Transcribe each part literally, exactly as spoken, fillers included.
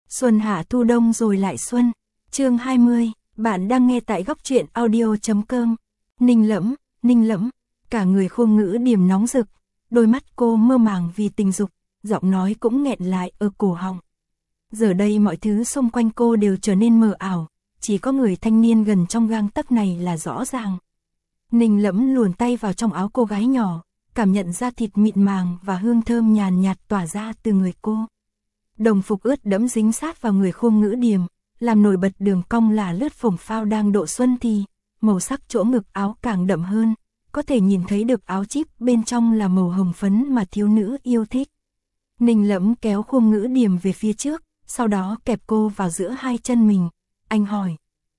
Xuân hạ thu đông rồi lại xuân. Chương hai mươi, bạn đang nghe tại góc truyện audio.com. Ninh Lẫm, Ninh Lẫm, cả người Khuông Ngữ Điềm nóng rực, đôi mắt cô mơ màng vì tình dục, giọng nói cũng nghẹn lại ở cổ họng. Giờ đây mọi thứ xung quanh cô đều trở nên mờ ảo, chỉ có người thanh niên gần trong gang tấc này là rõ ràng. Ninh Lẫm luồn tay vào trong áo cô gái nhỏ, cảm nhận da thịt mịn màng và hương thơm nhàn nhạt tỏa ra từ người cô. Đồng phục ướt đẫm dính sát vào người Khuông Ngữ Điềm, làm nổi bật đường cong là lướt phồng phao đang độ xuân thì, màu sắc chỗ ngực áo càng đậm hơn, có thể nhìn thấy được áo chíp bên trong là màu hồng phấn mà thiếu nữ yêu thích. Ninh Lẫm kéo Khuông Ngữ Điềm về phía trước, sau đó kẹp cô vào giữa hai chân mình. Anh hỏi,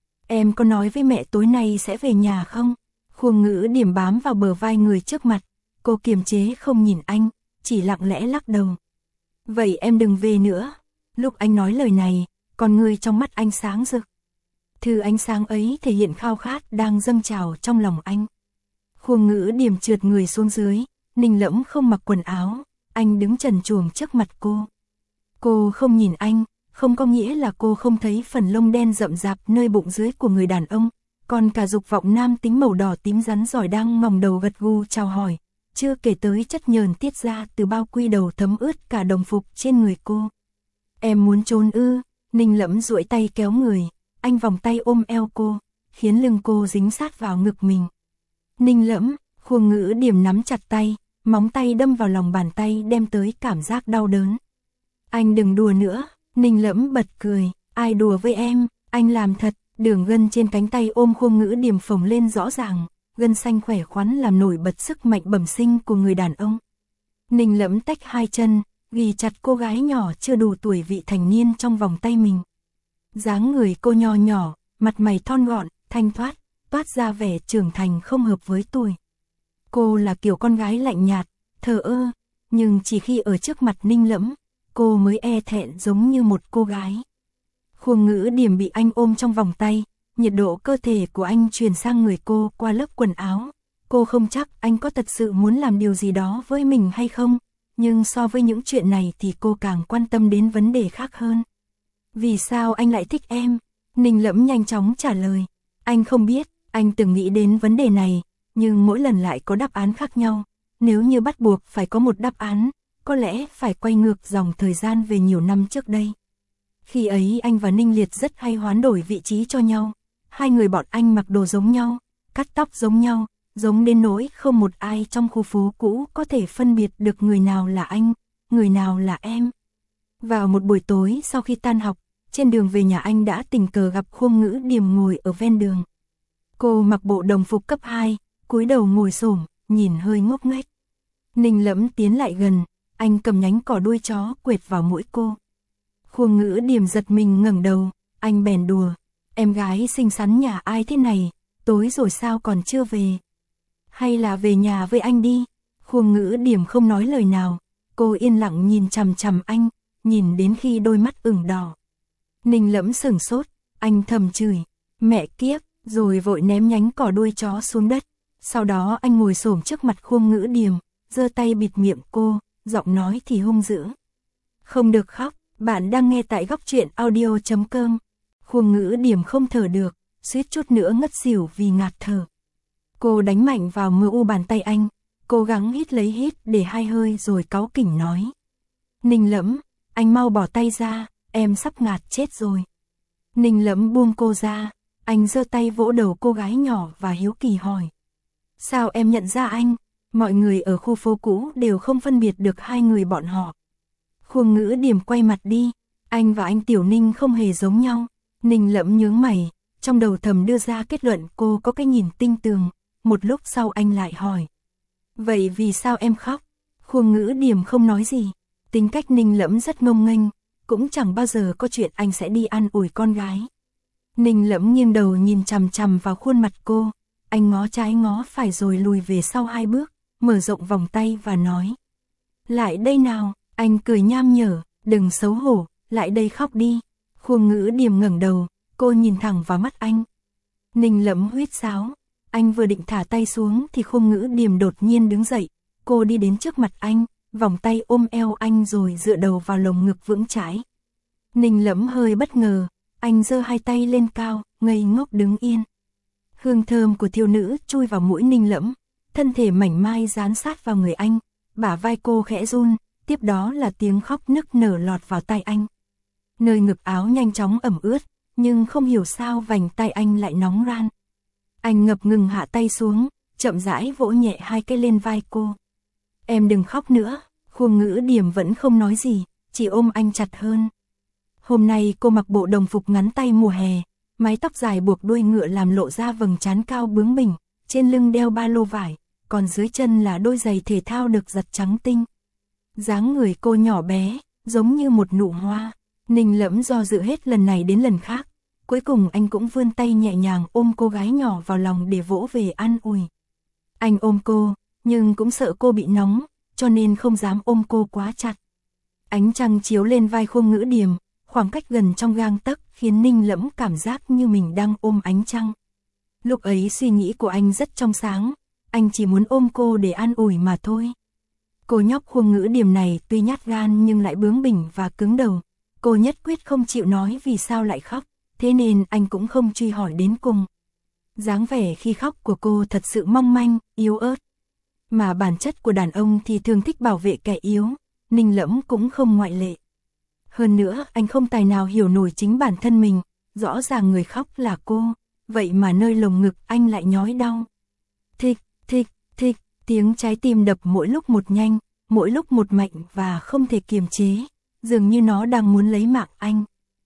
em có nói với mẹ tối nay sẽ về nhà không? Khuông Ngữ Điềm bám vào bờ vai người trước mặt, cô kiềm chế không nhìn anh, chỉ lặng lẽ lắc đầu. Vậy em đừng về nữa. Lúc anh nói lời này, con người trong mắt anh sáng rực. Thứ ánh sáng ấy thể hiện khao khát đang dâng trào trong lòng anh. Khuông Ngữ Điềm trượt người xuống dưới, Ninh Lẫm không mặc quần áo, anh đứng trần truồng trước mặt cô. Cô không nhìn anh, không có nghĩa là cô không thấy phần lông đen rậm rạp nơi bụng dưới của người đàn ông, còn cả dục vọng nam tính màu đỏ tím rắn giỏi đang ngòng đầu gật gù chào hỏi, chưa kể tới chất nhờn tiết ra từ bao quy đầu thấm ướt cả đồng phục trên người cô. Em muốn trốn ư? Ninh Lẫm duỗi tay kéo người, anh vòng tay ôm eo cô, khiến lưng cô dính sát vào ngực mình. Ninh Lẫm, Khuông Ngữ Điềm nắm chặt tay, móng tay đâm vào lòng bàn tay đem tới cảm giác đau đớn. Anh đừng đùa nữa. Ninh Lẫm bật cười, ai đùa với em, anh làm thật. Đường gân trên cánh tay ôm Khuông Ngữ Điềm phồng lên rõ ràng, gân xanh khỏe khoắn làm nổi bật sức mạnh bẩm sinh của người đàn ông. Ninh Lẫm tách hai chân, ghi chặt cô gái nhỏ chưa đủ tuổi vị thành niên trong vòng tay mình. Dáng người cô nho nhỏ, mặt mày thon gọn, thanh thoát, toát ra vẻ trưởng thành không hợp với tuổi. Cô là kiểu con gái lạnh nhạt, thờ ơ, nhưng chỉ khi ở trước mặt Ninh Lẫm, cô mới e thẹn giống như một cô gái. Khuông Ngữ Điềm bị anh ôm trong vòng tay, nhiệt độ cơ thể của anh truyền sang người cô qua lớp quần áo. Cô không chắc anh có thật sự muốn làm điều gì đó với mình hay không, nhưng so với những chuyện này thì cô càng quan tâm đến vấn đề khác hơn. Vì sao anh lại thích em? Ninh Lẫm nhanh chóng trả lời. Anh không biết, anh từng nghĩ đến vấn đề này, nhưng mỗi lần lại có đáp án khác nhau. Nếu như bắt buộc phải có một đáp án, có lẽ phải quay ngược dòng thời gian về nhiều năm trước đây. Khi ấy anh và Ninh Liệt rất hay hoán đổi vị trí cho nhau. Hai người bọn anh mặc đồ giống nhau, cắt tóc giống nhau, giống đến nỗi không một ai trong khu phố cũ có thể phân biệt được người nào là anh, người nào là em. Vào một buổi tối sau khi tan học, trên đường về nhà anh đã tình cờ gặp Khuông Ngữ Điềm ngồi ở ven đường. Cô mặc bộ đồng phục cấp hai, cúi đầu ngồi xổm, nhìn hơi ngốc nghếch. Ninh Lẫm tiến lại gần, anh cầm nhánh cỏ đuôi chó quệt vào mũi cô. Khuông Ngữ Điềm giật mình ngẩng đầu, anh bèn đùa, em gái xinh xắn nhà ai thế này, tối rồi sao còn chưa về? Hay là về nhà với anh đi? Khuông Ngữ Điềm không nói lời nào, cô yên lặng nhìn chằm chằm anh, nhìn đến khi đôi mắt ửng đỏ. Ninh Lẫm sửng sốt, anh thầm chửi, mẹ kiếp, rồi vội ném nhánh cỏ đuôi chó xuống đất. Sau đó anh ngồi xổm trước mặt Khuông Ngữ Điềm, giơ tay bịt miệng cô, giọng nói thì hung dữ. Không được khóc, bạn đang nghe tại góc truyện audio.com. Khuông Ngữ Điềm không thở được, suýt chút nữa ngất xỉu vì ngạt thở. Cô đánh mạnh vào mờ u bàn tay anh, cố gắng hít lấy hít để hai hơi rồi cáu kỉnh nói. Ninh Lẫm, anh mau bỏ tay ra, em sắp ngạt chết rồi. Ninh Lẫm buông cô ra, anh giơ tay vỗ đầu cô gái nhỏ và hiếu kỳ hỏi. Sao em nhận ra anh? Mọi người ở khu phố cũ đều không phân biệt được hai người bọn họ. Khuông Ngữ Điềm quay mặt đi, anh và anh Tiểu Ninh không hề giống nhau. Ninh Lẫm nhướng mày, trong đầu thầm đưa ra kết luận cô có cái nhìn tinh tường. Một lúc sau anh lại hỏi. Vậy vì sao em khóc? Khuông Ngữ Điềm không nói gì. Tính cách Ninh Lẫm rất ngông nghênh, cũng chẳng bao giờ có chuyện anh sẽ đi an ủi con gái. Ninh Lẫm nghiêng đầu nhìn chằm chằm vào khuôn mặt cô. Anh ngó trái ngó phải rồi lùi về sau hai bước, mở rộng vòng tay và nói. Lại đây nào, anh cười nham nhở, đừng xấu hổ, lại đây khóc đi. Khuông Ngữ Điềm ngẩng đầu, cô nhìn thẳng vào mắt anh. Ninh Lẫm huýt sáo, anh vừa định thả tay xuống thì Khuông Ngữ Điềm đột nhiên đứng dậy. Cô đi đến trước mặt anh, vòng tay ôm eo anh rồi dựa đầu vào lồng ngực vững chãi. Ninh Lẫm hơi bất ngờ, anh giơ hai tay lên cao, ngây ngốc đứng yên. Hương thơm của thiếu nữ chui vào mũi Ninh Lẫm, thân thể mảnh mai dán sát vào người anh, bả vai cô khẽ run, tiếp đó là tiếng khóc nức nở lọt vào tai anh. Nơi ngực áo nhanh chóng ẩm ướt, nhưng không hiểu sao vành tai anh lại nóng ran. Anh ngập ngừng hạ tay xuống, chậm rãi vỗ nhẹ hai cái lên vai cô. Em đừng khóc nữa, Khuông Ngữ Điềm vẫn không nói gì, chỉ ôm anh chặt hơn. Hôm nay cô mặc bộ đồng phục ngắn tay mùa hè, mái tóc dài buộc đuôi ngựa làm lộ ra vầng trán cao bướng bỉnh, trên lưng đeo ba lô vải, còn dưới chân là đôi giày thể thao được giặt trắng tinh. Dáng người cô nhỏ bé, giống như một nụ hoa. Ninh Lẫm do dự hết lần này đến lần khác, cuối cùng anh cũng vươn tay nhẹ nhàng ôm cô gái nhỏ vào lòng để vỗ về an ủi. Anh ôm cô, nhưng cũng sợ cô bị nóng, cho nên không dám ôm cô quá chặt. Ánh trăng chiếu lên vai Khuông Ngữ Điềm, khoảng cách gần trong gang tấc khiến Ninh Lẫm cảm giác như mình đang ôm ánh trăng. Lúc ấy suy nghĩ của anh rất trong sáng, anh chỉ muốn ôm cô để an ủi mà thôi. Cô nhóc Khuông Ngữ Điềm này tuy nhát gan nhưng lại bướng bỉnh và cứng đầu. Cô nhất quyết không chịu nói vì sao lại khóc, thế nên anh cũng không truy hỏi đến cùng. Dáng vẻ khi khóc của cô thật sự mong manh, yếu ớt. Mà bản chất của đàn ông thì thường thích bảo vệ kẻ yếu, Ninh Lẫm cũng không ngoại lệ. Hơn nữa anh không tài nào hiểu nổi chính bản thân mình, rõ ràng người khóc là cô, vậy mà nơi lồng ngực anh lại nhói đau. Thịch, thịch, thịch, tiếng trái tim đập mỗi lúc một nhanh, mỗi lúc một mạnh và không thể kiềm chế, dường như nó đang muốn lấy mạng anh.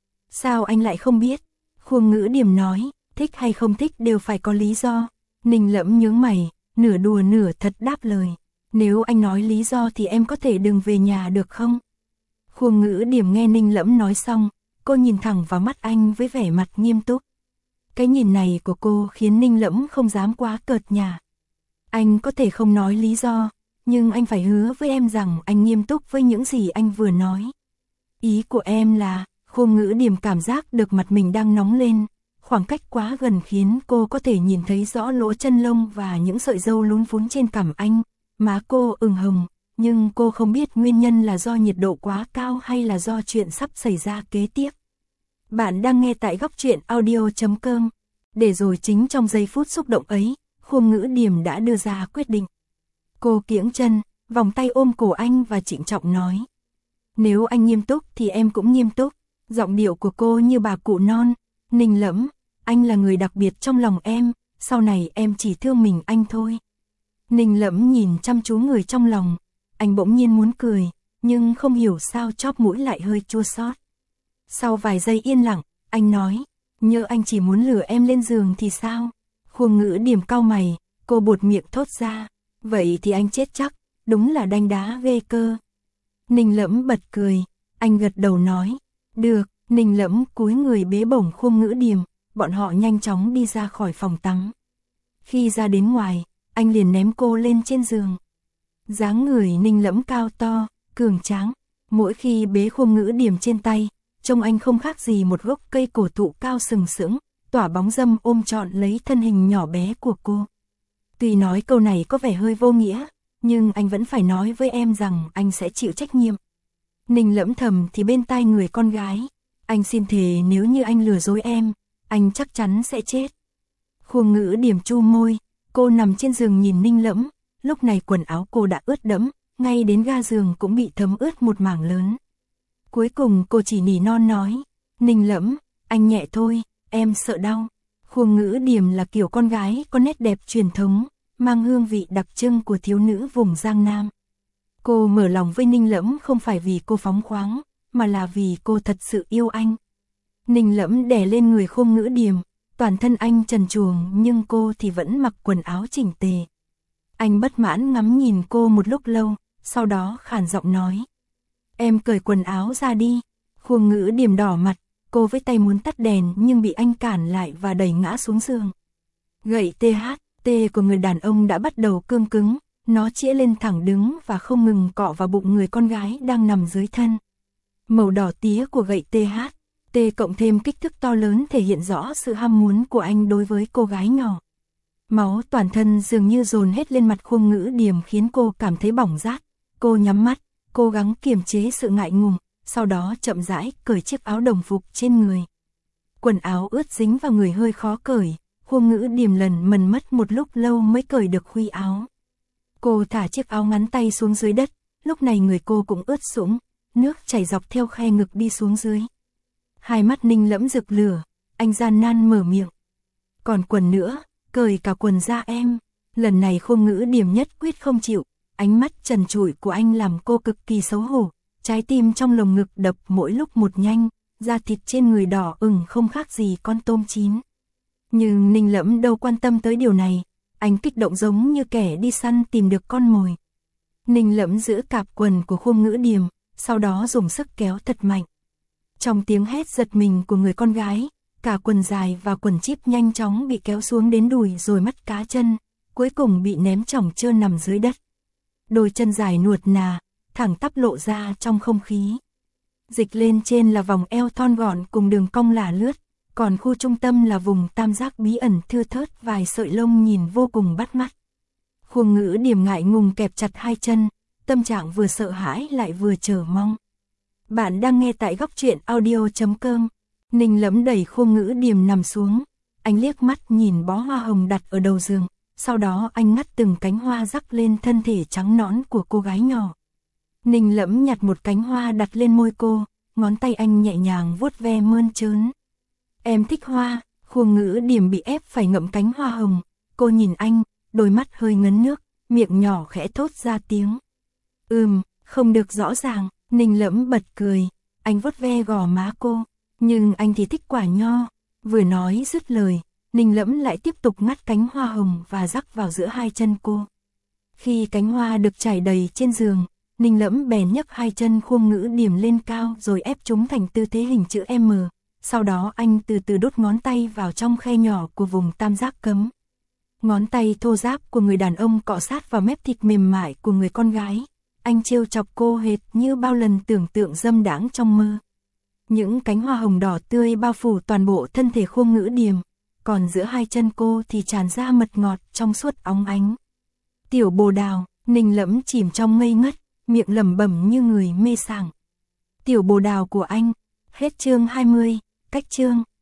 Sao anh lại không biết? Khuông Ngữ Điềm nói, thích hay không thích đều phải có lý do. Ninh Lẫm nhướng mày, nửa đùa nửa thật đáp lời. Nếu anh nói lý do thì em có thể đừng về nhà được không? Khuông Ngữ Điềm nghe Ninh Lẫm nói xong, cô nhìn thẳng vào mắt anh với vẻ mặt nghiêm túc. Cái nhìn này của cô khiến Ninh Lẫm không dám quá cợt nhả. Anh có thể không nói lý do, nhưng anh phải hứa với em rằng anh nghiêm túc với những gì anh vừa nói. Ý của em là, Khuông Ngữ Điềm cảm giác được mặt mình đang nóng lên, khoảng cách quá gần khiến cô có thể nhìn thấy rõ lỗ chân lông và những sợi râu lún phún trên cằm anh. Má cô ửng hồng, nhưng cô không biết nguyên nhân là do nhiệt độ quá cao hay là do chuyện sắp xảy ra kế tiếp. Bạn đang nghe tại góc truyện audio chấm com. Để rồi chính trong giây phút xúc động ấy, Khuông Ngữ Điềm đã đưa ra quyết định. Cô kiễng chân, vòng tay ôm cổ anh và trịnh trọng nói. Nếu anh nghiêm túc thì em cũng nghiêm túc. Giọng điệu của cô như bà cụ non. Ninh Lẫm, anh là người đặc biệt trong lòng em, sau này em chỉ thương mình anh thôi. Ninh Lẫm nhìn chăm chú người trong lòng, anh bỗng nhiên muốn cười, nhưng không hiểu sao chóp mũi lại hơi chua xót. Sau vài giây yên lặng, anh nói, nhỡ anh chỉ muốn lừa em lên giường thì sao? Khuông Ngữ Điềm cau mày, cô buột miệng thốt ra, vậy thì anh chết chắc, đúng là đanh đá ghê cơ. Ninh Lẫm bật cười, anh gật đầu nói, được. Ninh Lẫm cúi người bế bổng Khuông Ngữ Điềm, bọn họ nhanh chóng đi ra khỏi phòng tắm. Khi ra đến ngoài, anh liền ném cô lên trên giường. Dáng người Ninh Lẫm cao to, cường tráng, mỗi khi bế Khuông Ngữ Điềm trên tay, trông anh không khác gì một gốc cây cổ thụ cao sừng sững, tỏa bóng râm ôm trọn lấy thân hình nhỏ bé của cô. Tuy nói câu này có vẻ hơi vô nghĩa, nhưng anh vẫn phải nói với em rằng anh sẽ chịu trách nhiệm. Ninh Lẫm thầm thì bên tai người con gái. Anh xin thề nếu như anh lừa dối em, anh chắc chắn sẽ chết. Khuông Ngữ Điềm chu môi, cô nằm trên giường nhìn Ninh Lẫm, lúc này quần áo cô đã ướt đẫm, ngay đến ga giường cũng bị thấm ướt một mảng lớn. Cuối cùng cô chỉ nỉ non nói, Ninh Lẫm, anh nhẹ thôi, em sợ đau. Khuông Ngữ Điềm là kiểu con gái có nét đẹp truyền thống, mang hương vị đặc trưng của thiếu nữ vùng Giang Nam. Cô mở lòng với Ninh Lẫm không phải vì cô phóng khoáng, mà là vì cô thật sự yêu anh. Ninh Lẫm đè lên người Khuông Ngữ Điềm, toàn thân anh trần truồng nhưng cô thì vẫn mặc quần áo chỉnh tề. Anh bất mãn ngắm nhìn cô một lúc lâu, sau đó khàn giọng nói. Em cởi quần áo ra đi. Khuông Ngữ Điềm đỏ mặt, cô với tay muốn tắt đèn nhưng bị anh cản lại và đẩy ngã xuống giường. Gậy tê hát, tê của người đàn ông đã bắt đầu cương cứng, nó chĩa lên thẳng đứng và không ngừng cọ vào bụng người con gái đang nằm dưới thân. Màu đỏ tía của gậy tê hát, T cộng thêm kích thước to lớn thể hiện rõ sự ham muốn của anh đối với cô gái nhỏ. Máu toàn thân dường như dồn hết lên mặt Khuông Ngữ Điềm khiến cô cảm thấy bỏng rát. Cô nhắm mắt, cố gắng kiềm chế sự ngại ngùng, sau đó chậm rãi cởi chiếc áo đồng phục trên người. Quần áo ướt dính vào người hơi khó cởi, Khuông Ngữ Điềm lần mần mất một lúc lâu mới cởi được khuy áo. Cô thả chiếc áo ngắn tay xuống dưới đất, lúc này người cô cũng ướt sũng, nước chảy dọc theo khe ngực đi xuống dưới. Hai mắt Ninh Lẫm rực lửa, anh gian nan mở miệng. Còn quần nữa, cởi cả quần ra em. Lần này Khuông Ngữ Điềm nhất quyết không chịu, ánh mắt trần trụi của anh làm cô cực kỳ xấu hổ, trái tim trong lồng ngực đập mỗi lúc một nhanh, da thịt trên người đỏ ửng không khác gì con tôm chín. Nhưng Ninh Lẫm đâu quan tâm tới điều này, anh kích động giống như kẻ đi săn tìm được con mồi. Ninh Lẫm giữ cạp quần của Khuông Ngữ Điềm, sau đó dùng sức kéo thật mạnh. Trong tiếng hét giật mình của người con gái, cả quần dài và quần chíp nhanh chóng bị kéo xuống đến đùi rồi mắt cá chân, cuối cùng bị ném chỏng trơn nằm dưới đất. Đôi chân dài nuột nà, thẳng tắp lộ ra trong không khí. Dịch lên trên là vòng eo thon gọn cùng đường cong lả lướt, còn khu trung tâm là vùng tam giác bí ẩn thưa thớt vài sợi lông nhìn vô cùng bắt mắt. Khuông Ngữ Điềm ngại ngùng kẹp chặt hai chân, tâm trạng vừa sợ hãi lại vừa chờ mong. Bạn đang nghe tại góc truyện audio chấm com. Ninh Lẫm đẩy Khuông Ngữ Điềm nằm xuống, anh liếc mắt nhìn bó hoa hồng đặt ở đầu giường, sau đó anh ngắt từng cánh hoa rắc lên thân thể trắng nõn của cô gái nhỏ. Ninh Lẫm nhặt một cánh hoa đặt lên môi cô, ngón tay anh nhẹ nhàng vuốt ve mơn trớn. Em thích hoa. Khuông Ngữ Điềm bị ép phải ngậm cánh hoa hồng, cô nhìn anh, đôi mắt hơi ngấn nước, miệng nhỏ khẽ thốt ra tiếng. Ừm, không được rõ ràng. Ninh Lẫm bật cười, anh vuốt ve gò má cô, nhưng anh thì thích quả nho. Vừa nói dứt lời, Ninh Lẫm lại tiếp tục ngắt cánh hoa hồng và rắc vào giữa hai chân cô. Khi cánh hoa được trải đầy trên giường, Ninh Lẫm bèn nhấc hai chân Khuông Ngữ Điềm lên cao rồi ép chúng thành tư thế hình chữ M. Sau đó anh từ từ đút ngón tay vào trong khe nhỏ của vùng tam giác cấm. Ngón tay thô ráp của người đàn ông cọ sát vào mép thịt mềm mại của người con gái. Anh trêu chọc cô hệt như bao lần tưởng tượng dâm đãng trong mơ. Những cánh hoa hồng đỏ tươi bao phủ toàn bộ thân thể Khuông Ngữ Điềm, còn giữa hai chân cô thì tràn ra mật ngọt trong suốt óng ánh. Tiểu Bồ Đào. Ninh Lẫm chìm trong ngây ngất, miệng lẩm bẩm như người mê sảng. Tiểu Bồ Đào của anh. Hết chương hai mươi, cách chương.